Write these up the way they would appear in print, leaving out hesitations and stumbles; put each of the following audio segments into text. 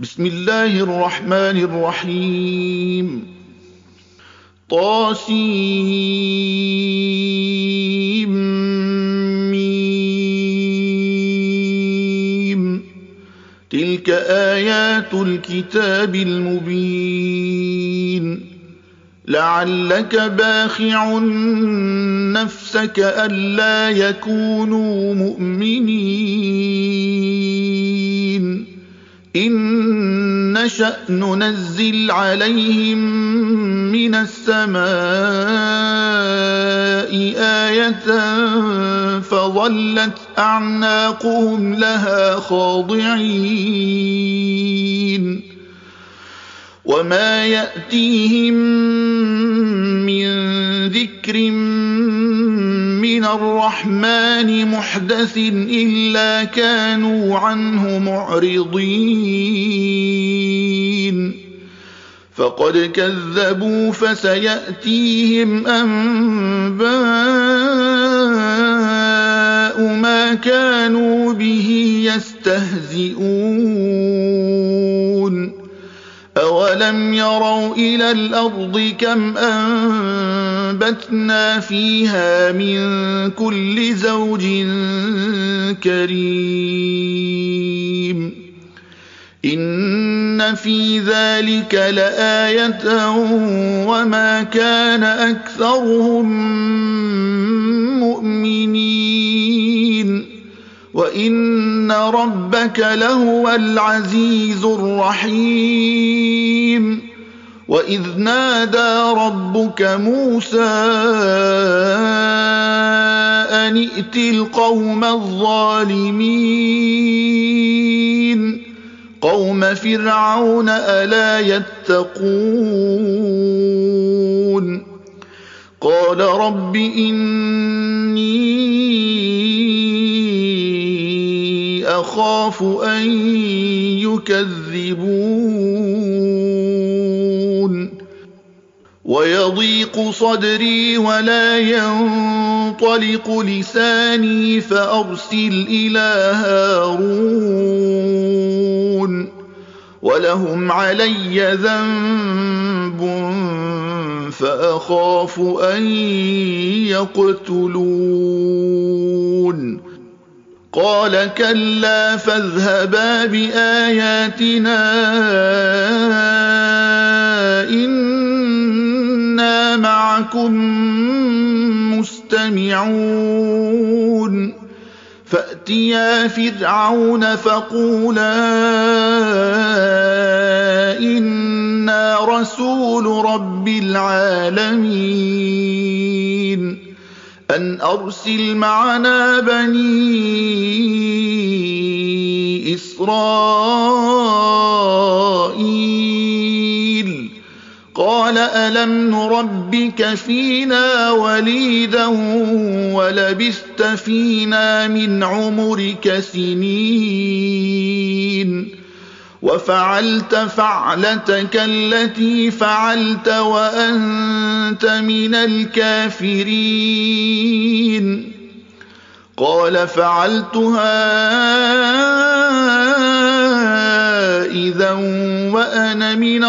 بسم الله الرحمن الرحيم طاسيم تلك آيات الكتاب المبين لعلك باخع نفسك ألا يكونوا مؤمنين إن نشأ ننزل عليهم من السماء آية فظلت أعناقهم لها خاضعين وما يأتيهم من ذكر من الرحمن محدث إلا كانوا عنه معرضين فقد كذبوا فسيأتيهم أنباء ما كانوا به يستهزئون أولم يروا إلى الأرض كم أنبتنا فيها من كل زوج كريم إن في ذلك لآية وما كان أكثرهم مؤمنين وإن ربك لهو العزيز الرحيم وإذ نادى ربك موسى أن ائت القوم الظالمين قوم فرعون ألا يتقون قال رب إني أخاف أن يكذبون ويضيق صدري ولا ينطلق لساني فأرسل إلى هارون ولهم علي ذنب فأخاف أن يقتلون قال كلا فاذهبا بآياتنا إنا معكم مستمعون فأتيا فرعون فقولا إنا رسول رب العالمين أن أرسل معنا بني إسرائيل قال ألم نربك فينا وليدا ولبثت فينا من عمرك سنين وفعلت فعلتك التي فعلت وأنت من الكافرين قال فعلتها إذا وأنا من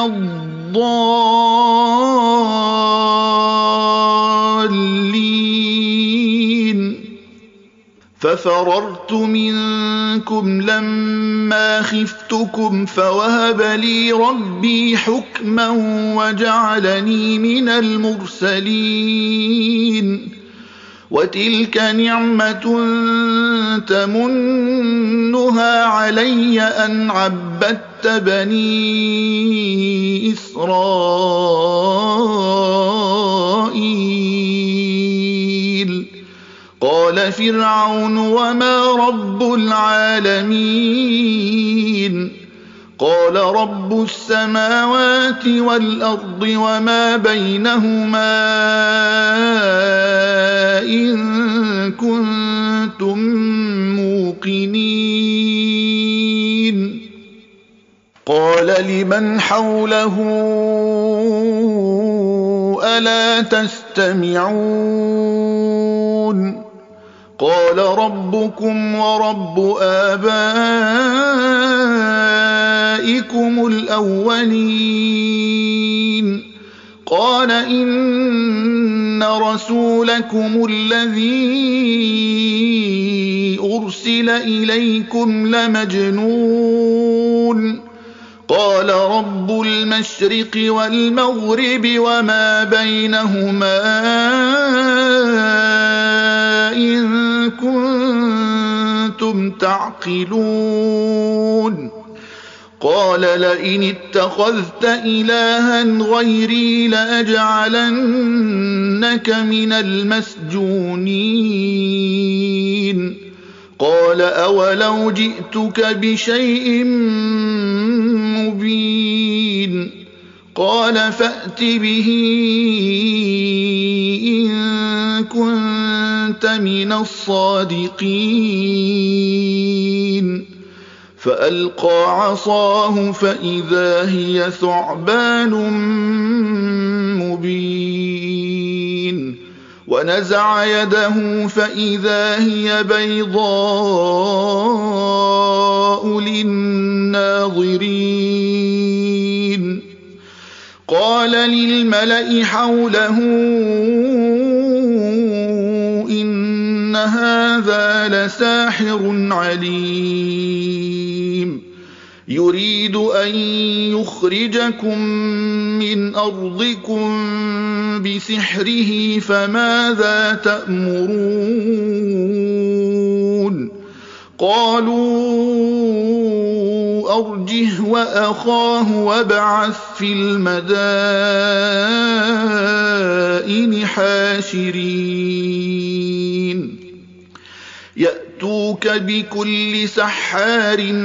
الضالين ففررت منكم لما خفتكم فوهب لي ربي حكما وجعلني من المرسلين وتلك نعمة تمنها علي أن عبدت بني إسرائيل قال فرعون وما رب العالمين قال رب السماوات والأرض وما بينهما إن كنتم موقنين قال لمن حوله ألا تستمعون قال ربكم ورب آبائكم آبائكم الأولين قال إن رسولكم الذي أرسل إليكم لمجنون قال رب المشرق والمغرب وما بينهما إن كنتم تعقلون قال لئن اتخذت إلها غيري لأجعلنك من المسجونين قال أولو جئتك بشيء مبين قال فأت به إن كنت من الصادقين فألقى عصاه فإذا هي ثعبان مبين ونزع يده فإذا هي بيضاء للناظرين قال للملأ حوله إن هذا لساحر عليم يريد أن يخرجكم من أرضكم بسحره فماذا تأمرون قالوا أرجه وأخاه وابعث في المدائن حاشرين يأتوك بكل سحار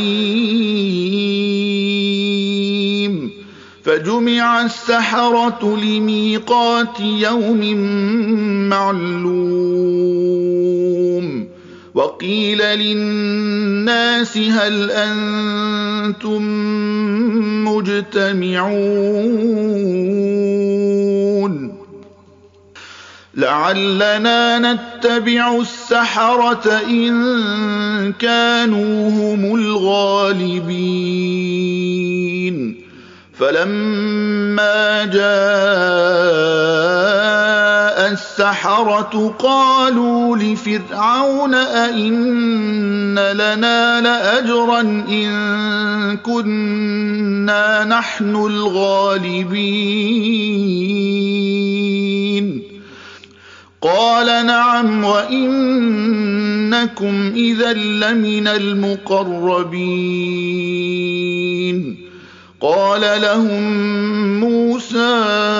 عليم فجمع السحرة لميقات يوم معلوم وقيل للناس هل أنتم مجتمعون لعلنا نتبع السحرة إن كانوا هم الغالبين فلما جاء السحرة قالوا لفرعون أئن لنا لأجرا إن كنا نحن الغالبين قال نعم وإنكم إذا لمن المقربين قال لهم موسى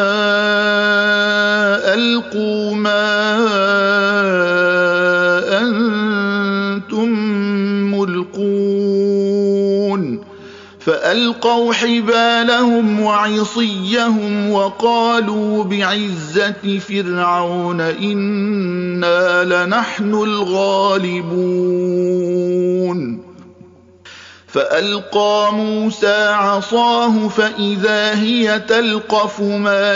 ألقوا ما أنتم ملقون فألقوا حبالهم وعصيهم وقالوا بعزة فرعون إنا لنحن الغالبون فألقى موسى عصاه فإذا هي تلقف ما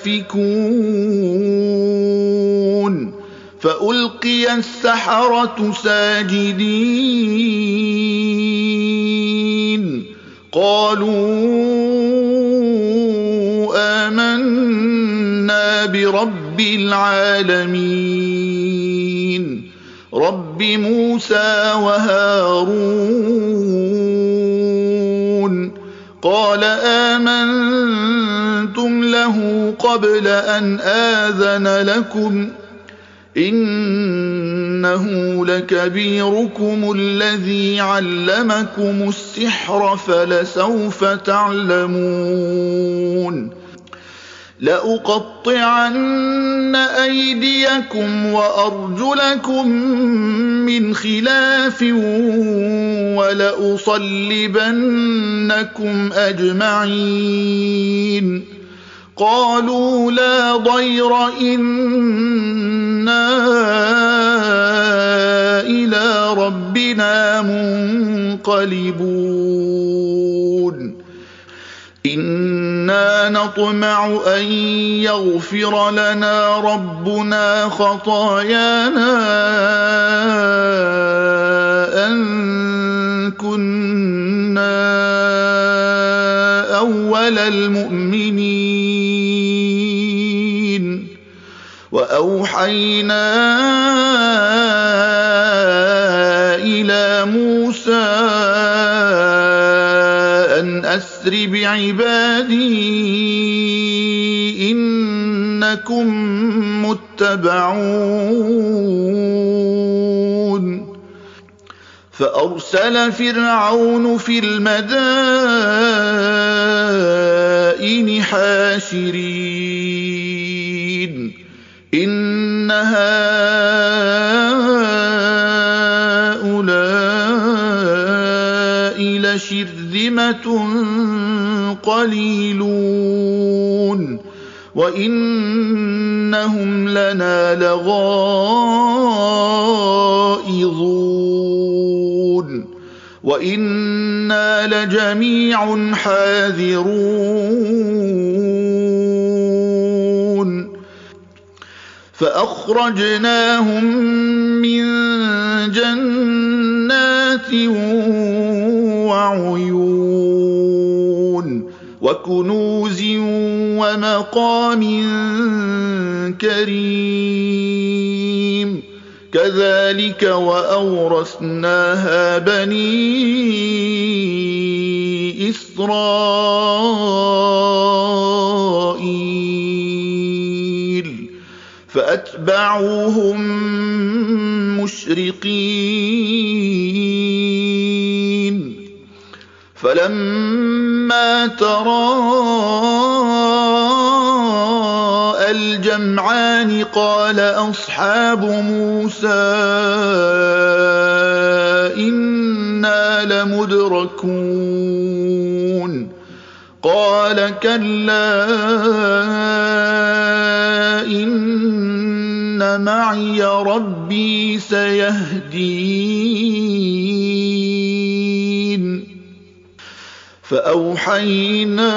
يأفكون فألقي السحرة ساجدين قالوا آمنا برب العالمين رب موسى وهارون قال آمنتم له قبل أن آذن لكم إنه لكبيركم الذي علمكم السحر فلسوف تعلمون لأقطعن أيديكم وأرجلكم من خلاف ولأصلبنكم أجمعين قالوا لا ضير إنا إلى ربنا منقلبون إنا نطمع أن يغفر لنا ربنا خطايانا أن كنا أول المؤمنين وأوحينا إلى موسى أن أسر بعبادي إنكم متبعون فأرسل فرعون في المدائن حاشرين إن هؤلاء لشرذمة قليلون وإنهم لنا لغائظون وإنا لجميع حاذرون فأخرجناهم من جنات وعيون وكنوز ومقام كريم كذلك وأورثناها بني إسرائيل فأتبعوهم مشرقين فلما تراءى الجمعان قال أصحاب موسى إنا لمدركون قال كلا إن معي ربي سيهدين فأوحينا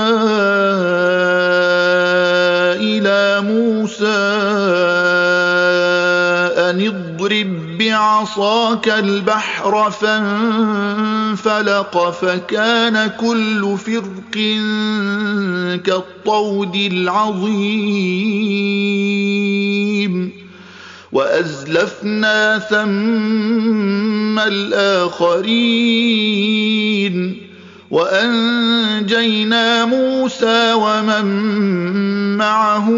إلى موسى أن اضرب بعصاك البحر فانفلق فكان كل فرق كالطود العظيم وأزلفنا ثم الآخرين وأنجينا موسى ومن معه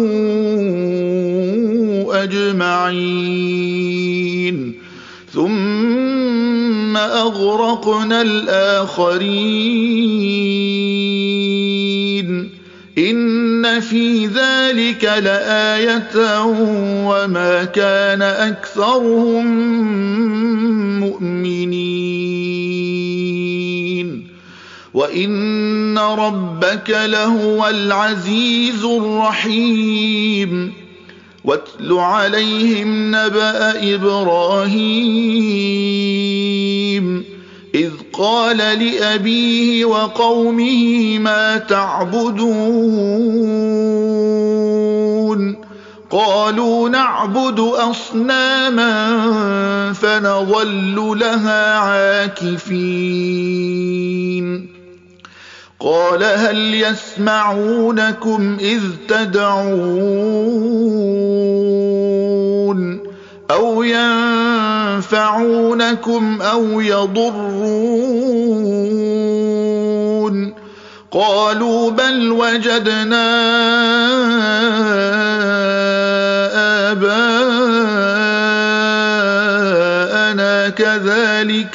أجمعين ثم أغرقنا الآخرين إن في ذلك لآية وما كان أكثرهم مؤمنين وإن ربك لهو العزيز الرحيم واتل عليهم نبأ إبراهيم إذ قال لأبيه وقومه ما تعبدون قالوا نعبد أصناما فنظل لها عاكفين قال هل يسمعونكم إذ تدعون أو ينفعونكم أو يضرون قالوا بل وجدنا آباءنا كذلك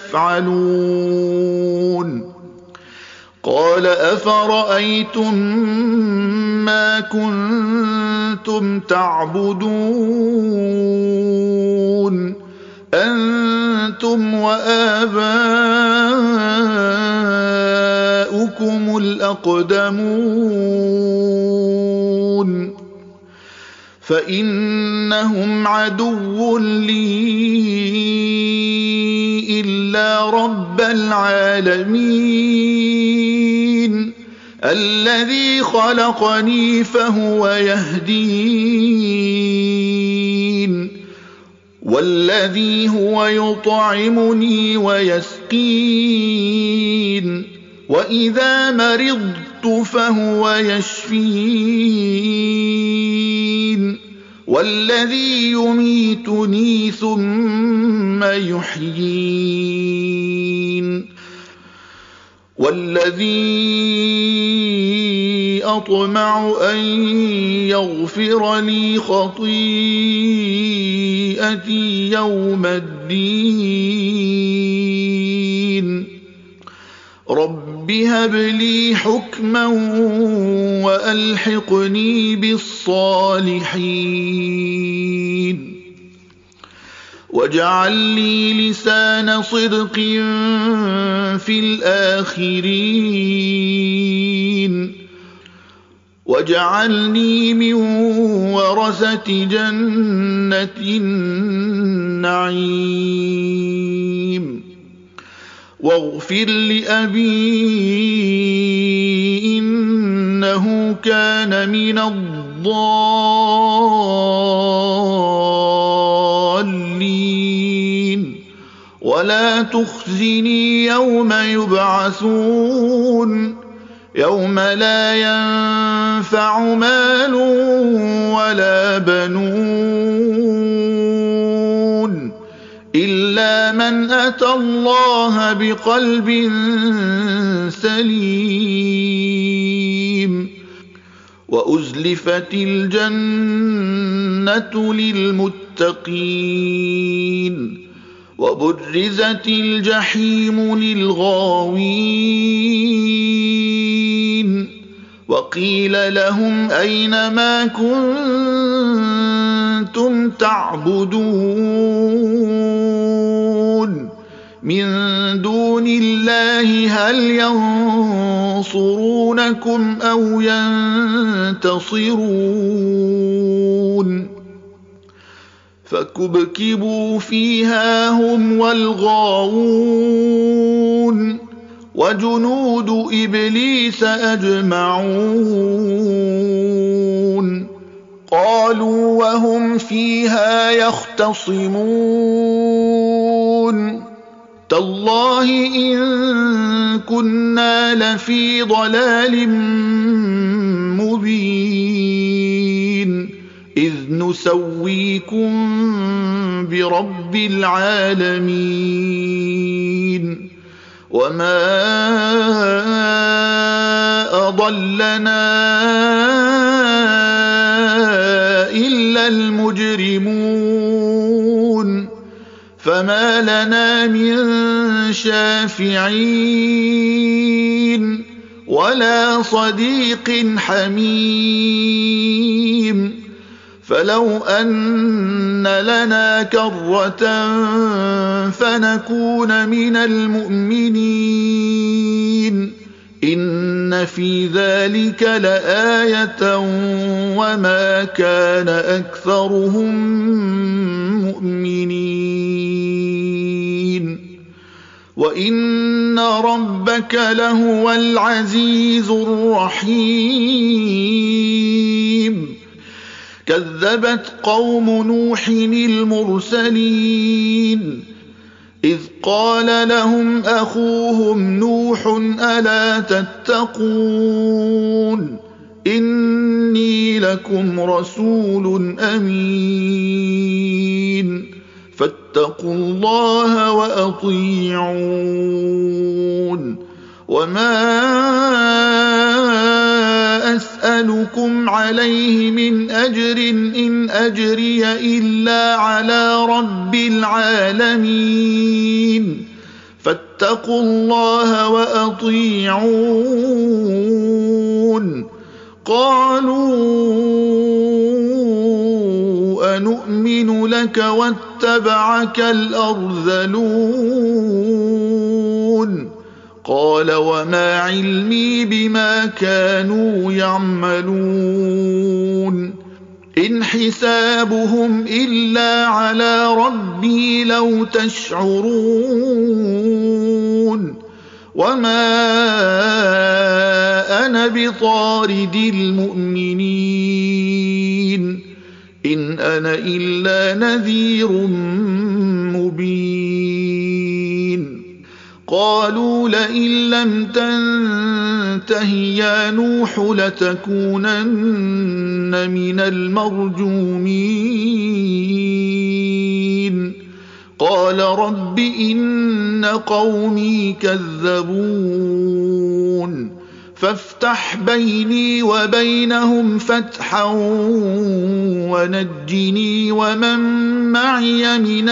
يفعلون قال أفرأيتم ما كنتم تعبدون أنتم وآباؤكم الأقدمون فإنهم عدو لي إلا رب العالمين الذي خلقني فهو يهدين والذي هو يطعمني ويسقين وإذا مرضت فهو يشفين والذي يميتني ثم يحيين والذي أطمع أن يغفر لي خطيئتي يوم الدين رب هب لي حكما وألحقني بالصالحين واجعل لي لسان صدق في الآخرين واجعلني من ورثة جنة النعيم واغفر لأبي إنه كان من الضالين ولا تخزني يوم يبعثون يوم لا ينفع مال ولا بنون إلا من أتى الله بقلب سليم وأزلفت الجنة للمتقين وبرزت الجحيم للغاوين وقيل لهم أين ما كنتم تعبدون من دون الله هل ينصرونكم أو ينتصرون فكبكبوا فيها هم والغاوون وجنود إبليس أجمعون قالوا وهم فيها يختصمون تالله إن كنا لفي ضلال مبين إذ نسويكم برب العالمين وما أضلنا إلا المجرمون فما لنا من شافعين ولا صديق حميم فلو أن لنا كرة فنكون من المؤمنين إن في ذلك لآية وما كان أكثرهم مؤمنين وإن ربك لهو العزيز الرحيم كذبت قوم نوح المرسلين إذ قال لهم أخوهم نوح ألا تتقون إني لكم رسول أمين فاتقوا الله وأطيعون وما أسألكم عليه من أجر إن أجري إلا على رب العالمين فاتقوا الله وأطيعون قالوا أنؤمن لك واتبعك الأرذلون قال وما علمي بما كانوا يعملون إن حسابهم إلا على ربي لو تشعرون وما أنا بطارد المؤمنين إن أنا إلا نذير مبين قالوا لئن لم تنته يا نوح لتكونن من المرجومين قال رب إن قومي كذبون فافتح بيني وبينهم فتحا ونجني ومن معي من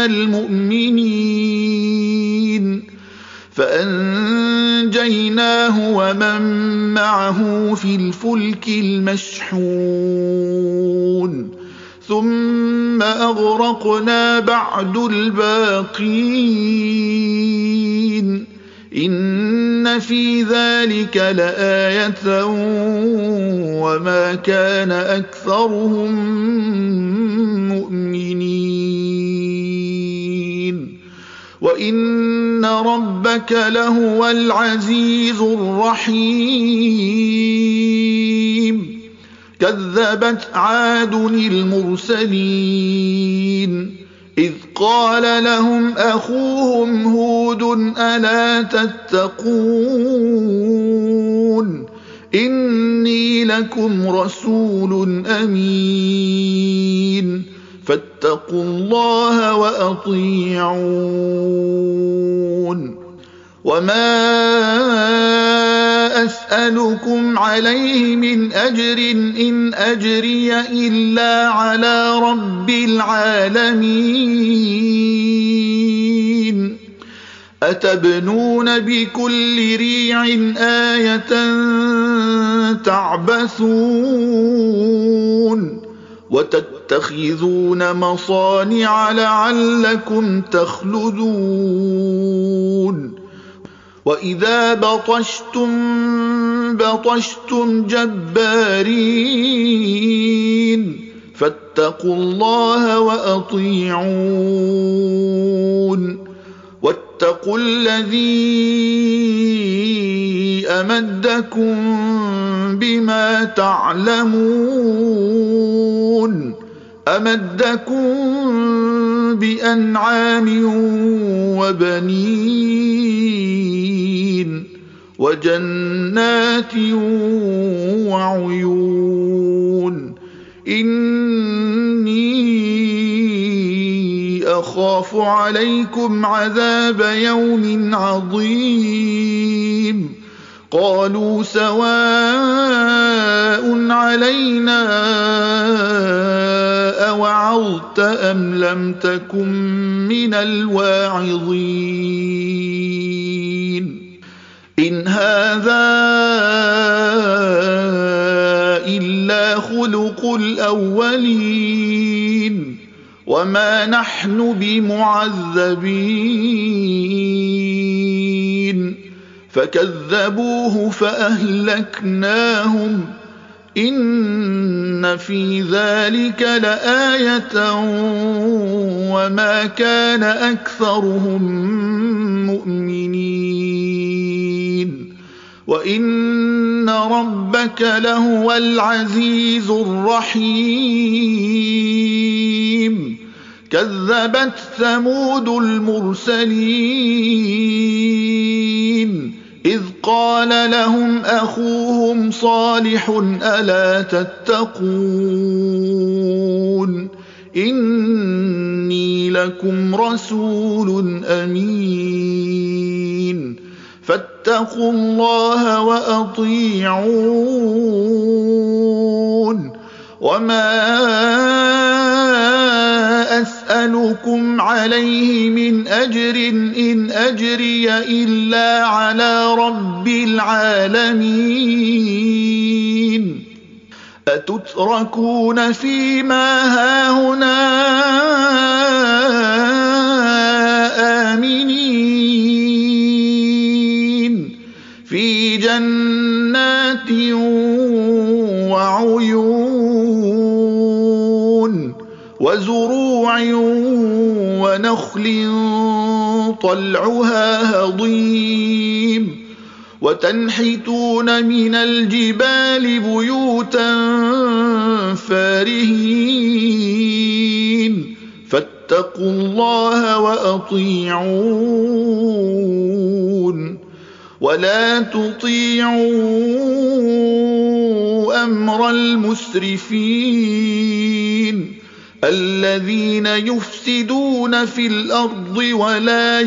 المؤمنين فأنجيناه ومن معه في الفلك المشحون ثم أغرقنا بعد الباقين إن في ذلك لآية وما كان أكثرهم مؤمنين وإن ربك لهو العزيز الرحيم كذبت عاد المرسلين إذ قال لهم أخوهم هود ألا تتقون إني لكم رسول أمين فاتقوا الله وأطيعون وما أسألكم عليه من أجر إن أجري إلا على رب العالمين أتبنون بكل ريع آية تعبثون وتتخذون مصانع لعلكم تخلدون وإذا بطشتم جبارين فاتقوا الله وأطيعون واتقوا الذي أمدكم بما تعلمون أمدكم بأنعام وبنين وجنات وعيون إني أخاف عليكم عذاب يوم عظيم قالوا سواء علينا أوعظت أم لم تكن من الواعظين إن هذا إلا خلق الأولين وما نحن بمعذبين فكذبوه فأهلكناهم إن في ذلك لآية وما كان أكثرهم مؤمنين وإن ربك لهو العزيز الرحيم كذبت ثمود المرسلين إذ قال لهم أخوهم صالح ألا تتقون إني لكم رسول أمين فاتقوا الله وأطيعون وما أسألكم عليه من أجر إن أجري إلا على رب العالمين أتتركون فيما هاهنا آمنين في جنات وعيون وزروع ونخل طلعها هضيم وتنحتون من الجبال بيوتا فارهين فاتقوا الله وأطيعون ولا تطيعوا أمر المسرفين الذين يفسدون في الأرض ولا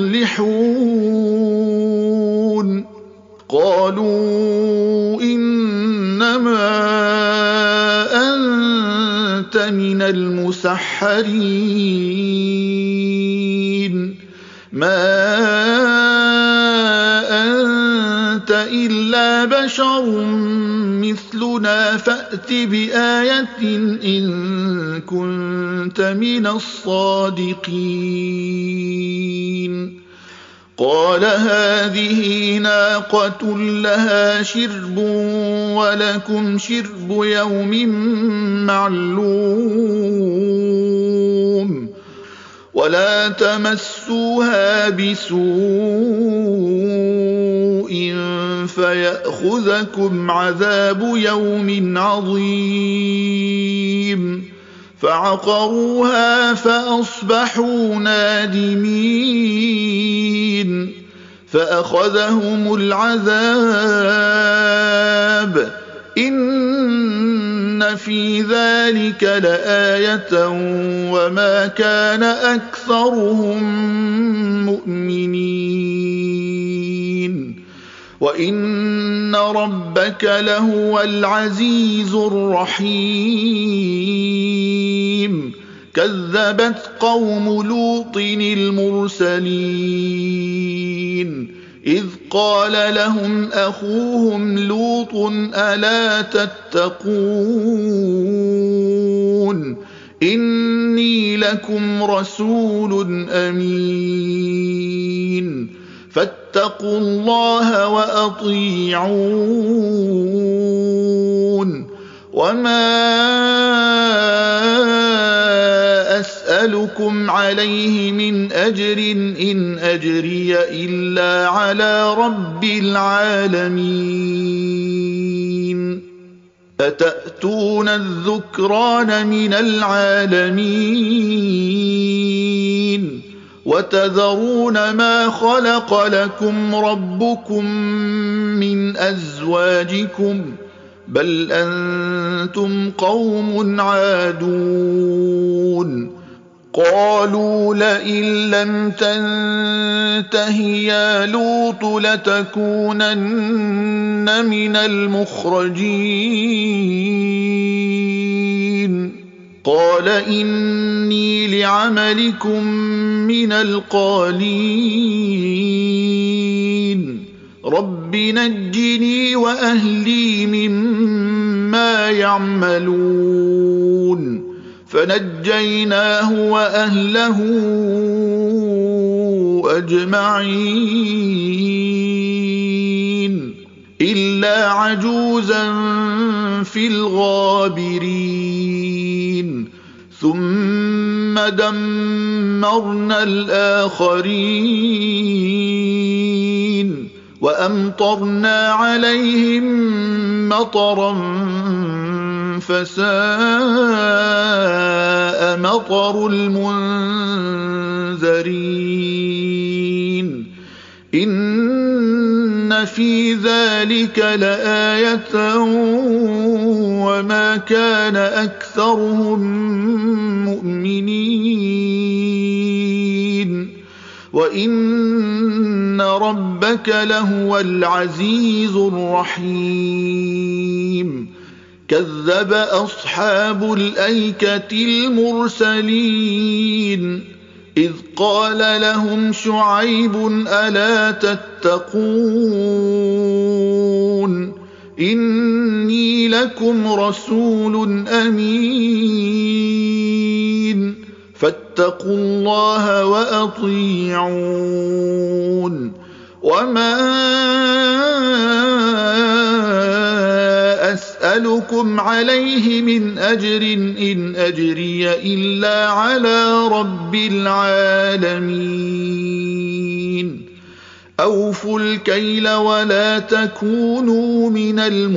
يصلحون. قالوا إنما أنت من المسحرين ما أنت إلا بشر مثلنا فأت بآية إن كنت من الصادقين. قال هذه ناقة لها شرب ولكم شرب يوم معلوم ولا تمسوها بسوء فيأخذكم عذاب يوم عظيم. فعقروها فأصبحوا نادمين فأخذهم العذاب إن في ذلك لآية وما كان أكثرهم مؤمنين وإن ربك لهو العزيز الرحيم. كذبت قوم لوط المرسلين إذ قال لهم أخوهم لوط ألا تتقون إني لكم رسول أمين فاتقوا الله وأطيعون. وما أسألكم عليه من أجر إن أجري إلا على رب العالمين. أتأتون الذكران من العالمين وتذرون ما خلق لكم ربكم من أزواجكم بل أنتم قوم عادون. قالوا لئن لم تنته يا لوط لتكونن من المخرجين. قال إني لعملكم من القالين رب نجني وأهلي مما يعملون. فنجيناه وأهله أجمعين إلا عجوزا في الغابرين. ثم دمرنا الآخرين وأمطرنا عليهم مطرا فساء مطر المنذرين. إن في ذلك لآية وما كان أكثرهم مؤمنين وإن ربك لهو العزيز الرحيم. كذب أصحاب الأيكة المرسلين إذ قال لهم شعيب ألا تتقون إني لكم رسول أمين فاتقوا الله وأطيعون. وما أسألكم عليه من أجر إن أجري إلا على رب العالمين. أوفوا الكيل ولا تكونوا من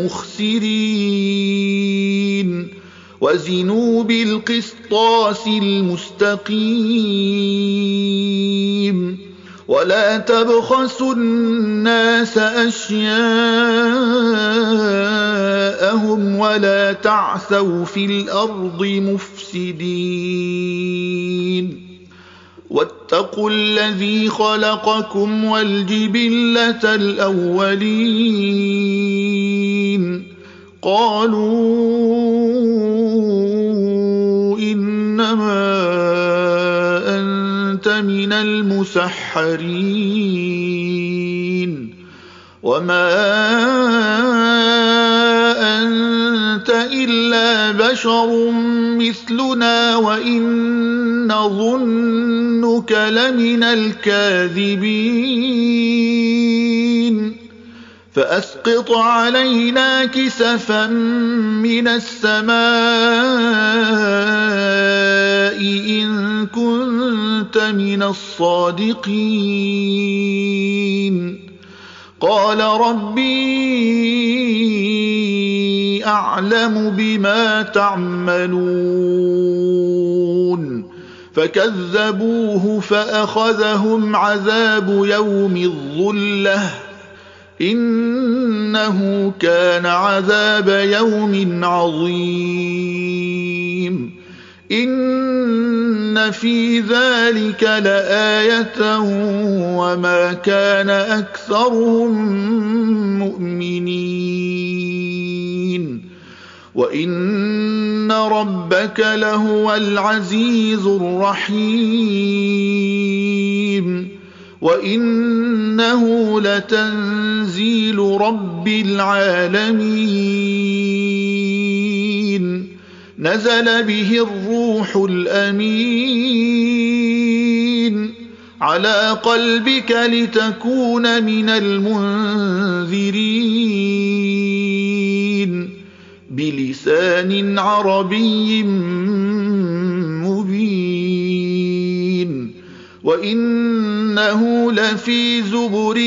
المخسرين وزنوا بالقسطاس المستقيم ولا تبخسوا الناس أشياءهم ولا تعثوا في الأرض مفسدين واتقوا الذي خلقكم والجبلة الأولين قالوا إنما أنت من المسحرين وما أنت إلا بشر مثلنا وإن نظنك لمن الكاذبين فأسقط علينا كسفا من السماء إن كنت من الصادقين قال ربي أعلم بما تعملون فكذبوه فأخذهم عذاب يوم الظلة إنه كان عذاب يوم عظيم إن في ذلك لآية وما كان أكثرهم مؤمنين وإن ربك لهو العزيز الرحيم وإنه لتنزيل رب العالمين نزل به الروح الأمين على قلبك لتكون من المنذرين بلسان عربي مبين وإنه لفي زبر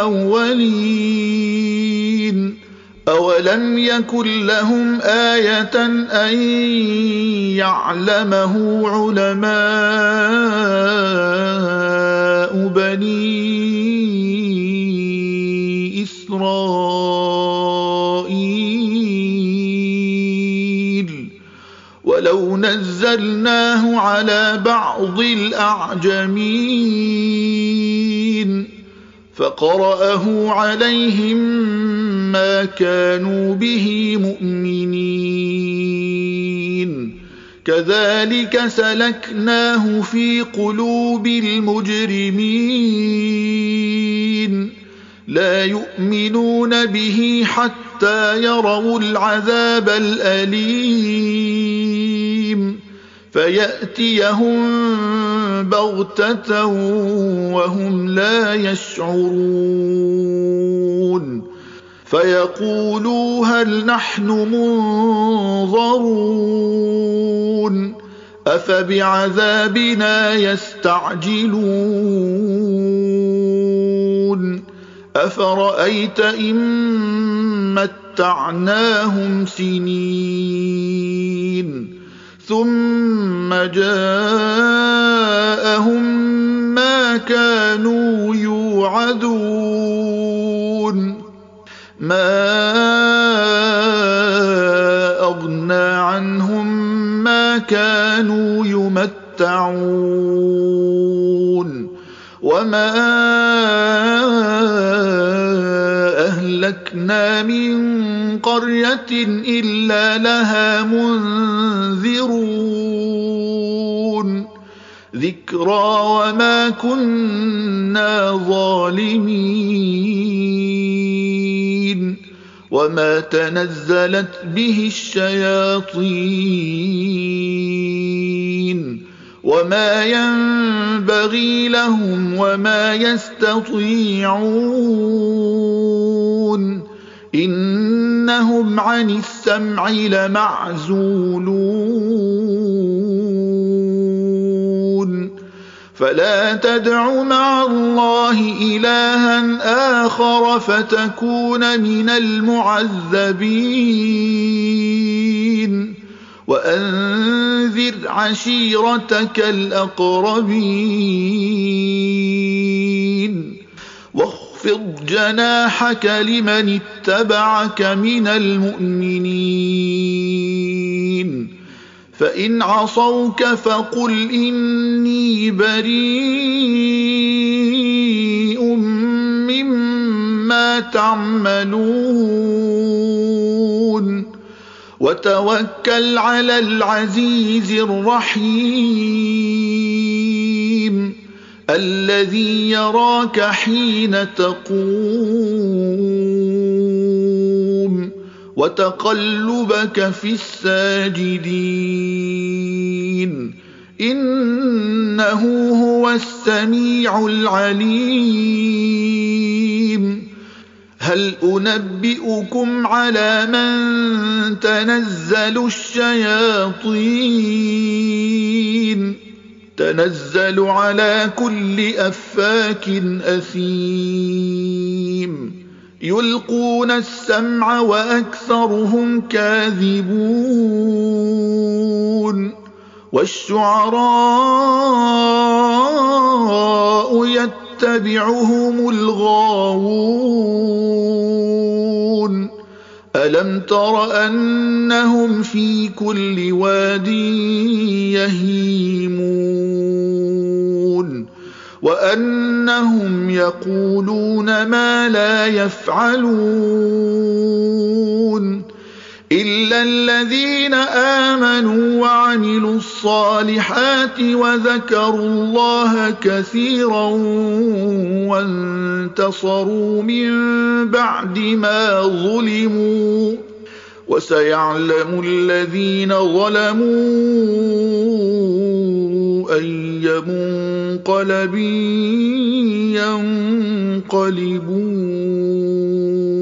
الأولين أولم يكن لهم آية أن يعلمه علماء بني إسرائيل ولو نزلناه على بعض الأعجمين فقرأه عليهم ما كانوا به مؤمنين كذلك سلكناه في قلوب المجرمين لا يؤمنون به حتى يروا العذاب الأليم فيأتيهم بغتة وهم لا يشعرون فيقولوا هل نحن منظرون أفبعذابنا يستعجلون أفرأيت إن متعناهم سنين ثم جاءهم ما كانوا يوعدون ما أغنى عنهم ما كانوا يمتعون وما أهلكنا من قرية إلا لها منذرون ذكرى وما كنا ظالمين وما تنزلت به الشياطين وما ينبغي لهم وما يستطيعون إنهم عن السمع لمعزولون فلا تدع مع الله إلها آخر فتكون من المعذبين وأنذر عشيرتك الأقربين واخفض جناحك لمن اتبعك من المؤمنين فإن عصوك فقل إني بريء مما تعملون وتوكل على العزيز الرحيم الذي يراك حين تقوم وتقلبك في الساجدين إنه هو السميع العليم هل أنبئكم على من تنزل الشياطين تنزل على كل أفاك أثيم يلقون السمع وأكثرهم كاذبون والشعراء يتبعهم الغاوون ألم تر أنهم في كل واد يهيمون وأنهم يقولون ما لا يفعلون إلا الذين آمنوا وعملوا الصالحات وذكروا الله كثيرا وانتصروا من بعد ما ظلموا وسيعلم الذين ظلموا أي منقلب ينقلبون